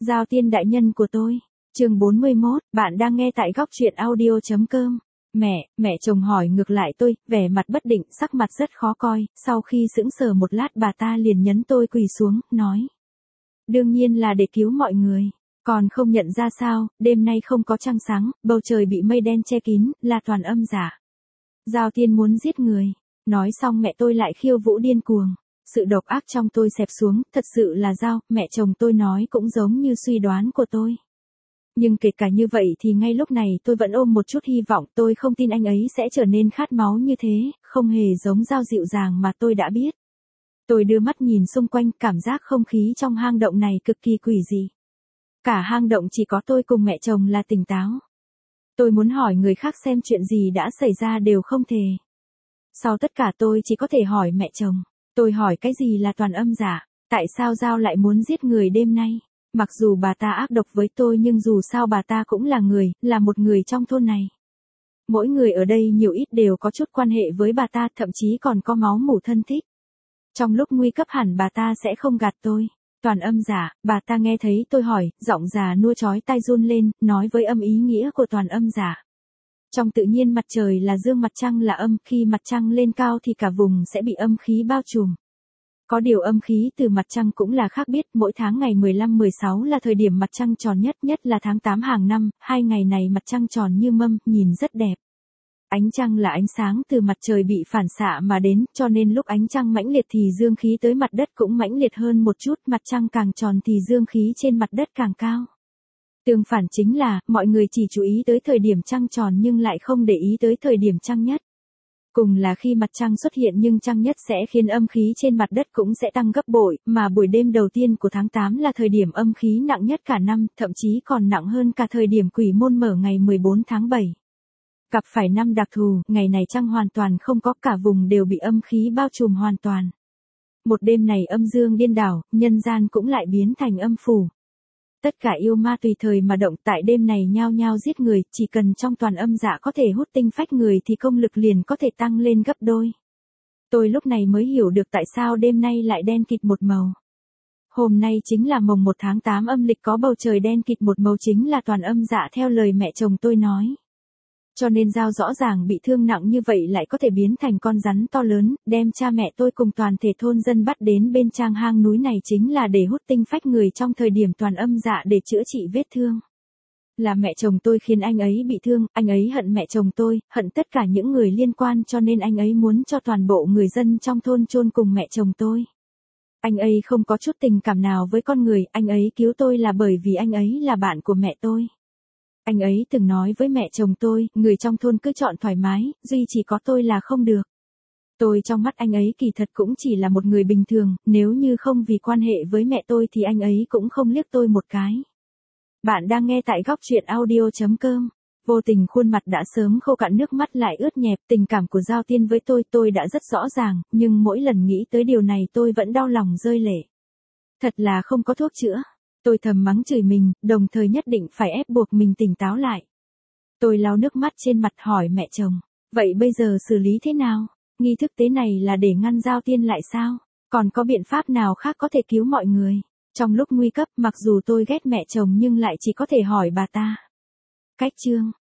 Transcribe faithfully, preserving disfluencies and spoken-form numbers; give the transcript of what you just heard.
Giao Tiên đại nhân của tôi. Chương bốn mươi mốt, bạn đang nghe tại góc truyện audio chấm com. Mẹ, mẹ chồng hỏi ngược lại tôi, vẻ mặt bất định, sắc mặt rất khó coi, sau khi sững sờ một lát bà ta liền nhấn tôi quỳ xuống, nói. Đương nhiên là để cứu mọi người. Còn không nhận ra sao, đêm nay không có trăng sáng, bầu trời bị mây đen che kín, là toàn âm giả. Giao Tiên muốn giết người. Nói xong mẹ tôi lại khiêu vũ điên cuồng. Sự độc ác trong tôi xẹp xuống, thật sự là Giao, mẹ chồng tôi nói cũng giống như suy đoán của tôi. Nhưng kể cả như vậy thì ngay lúc này tôi vẫn ôm một chút hy vọng, tôi không tin anh ấy sẽ trở nên khát máu như thế, không hề giống Giao dịu dàng mà tôi đã biết. Tôi đưa mắt nhìn xung quanh, cảm giác không khí trong hang động này cực kỳ quỷ dị. Cả hang động chỉ có tôi cùng mẹ chồng là tỉnh táo. Tôi muốn hỏi người khác xem chuyện gì đã xảy ra đều không thể. Sau tất cả tôi chỉ có thể hỏi mẹ chồng. Tôi hỏi cái gì là toàn âm giả, tại sao Giao lại muốn giết người đêm nay? Mặc dù bà ta ác độc với tôi nhưng dù sao bà ta cũng là người, là một người trong thôn này. Mỗi người ở đây nhiều ít đều có chút quan hệ với bà ta, thậm chí còn có máu mủ thân thích. Trong lúc nguy cấp hẳn bà ta sẽ không gạt tôi. Toàn âm giả, bà ta nghe thấy tôi hỏi, giọng già nua chói tai run lên, nói với âm ý nghĩa của toàn âm giả. Trong tự nhiên mặt trời là dương, mặt trăng là âm, khi mặt trăng lên cao thì cả vùng sẽ bị âm khí bao trùm. Có điều âm khí từ mặt trăng cũng là khác biệt, mỗi tháng ngày mười lăm mười sáu là thời điểm mặt trăng tròn nhất, nhất là tháng tám hàng năm, hai ngày này mặt trăng tròn như mâm, nhìn rất đẹp. Ánh trăng là ánh sáng từ mặt trời bị phản xạ mà đến, cho nên lúc ánh trăng mãnh liệt thì dương khí tới mặt đất cũng mãnh liệt hơn một chút, mặt trăng càng tròn thì dương khí trên mặt đất càng cao. Tương phản chính là, mọi người chỉ chú ý tới thời điểm trăng tròn nhưng lại không để ý tới thời điểm trăng nhất. Cùng là khi mặt trăng xuất hiện nhưng trăng nhất sẽ khiến âm khí trên mặt đất cũng sẽ tăng gấp bội, mà buổi đêm đầu tiên của tháng tám là thời điểm âm khí nặng nhất cả năm, thậm chí còn nặng hơn cả thời điểm quỷ môn mở ngày mười bốn tháng bảy. Gặp phải năm đặc thù, ngày này trăng hoàn toàn không có, cả vùng đều bị âm khí bao trùm hoàn toàn. Một đêm này âm dương điên đảo, nhân gian cũng lại biến thành âm phủ. Tất cả yêu ma tùy thời mà động, tại đêm này nhao nhao giết người, chỉ cần trong toàn âm dạ có thể hút tinh phách người thì công lực liền có thể tăng lên gấp đôi. Tôi lúc này mới hiểu được tại sao đêm nay lại đen kịt một màu. Hôm nay chính là mồng một tháng tám âm lịch, có bầu trời đen kịt một màu chính là toàn âm dạ theo lời mẹ chồng tôi nói. Cho nên Giao rõ ràng bị thương nặng như vậy lại có thể biến thành con rắn to lớn, đem cha mẹ tôi cùng toàn thể thôn dân bắt đến bên trang hang núi này chính là để hút tinh phách người trong thời điểm toàn âm dạ để chữa trị vết thương. Là mẹ chồng tôi khiến anh ấy bị thương, anh ấy hận mẹ chồng tôi, hận tất cả những người liên quan, cho nên anh ấy muốn cho toàn bộ người dân trong thôn chôn cùng mẹ chồng tôi. Anh ấy không có chút tình cảm nào với con người, anh ấy cứu tôi là bởi vì anh ấy là bạn của mẹ tôi. Anh ấy từng nói với mẹ chồng tôi, người trong thôn cứ chọn thoải mái, duy chỉ có tôi là không được. Tôi trong mắt anh ấy kỳ thật cũng chỉ là một người bình thường, nếu như không vì quan hệ với mẹ tôi thì anh ấy cũng không liếc tôi một cái. Bạn đang nghe tại góc truyện audio chấm com. Vô tình khuôn mặt đã sớm khô cạn, nước mắt lại ướt nhẹp, tình cảm của Giao Tiên với tôi tôi đã rất rõ ràng, nhưng mỗi lần nghĩ tới điều này tôi vẫn đau lòng rơi lệ. Thật là không có thuốc chữa. Tôi thầm mắng chửi mình, đồng thời nhất định phải ép buộc mình tỉnh táo lại. Tôi lau nước mắt trên mặt hỏi mẹ chồng, vậy bây giờ xử lý thế nào? Nghi thức tế này là để ngăn Giao Tiên lại sao? Còn có biện pháp nào khác có thể cứu mọi người? Trong lúc nguy cấp, mặc dù tôi ghét mẹ chồng nhưng lại chỉ có thể hỏi bà ta. Cách chương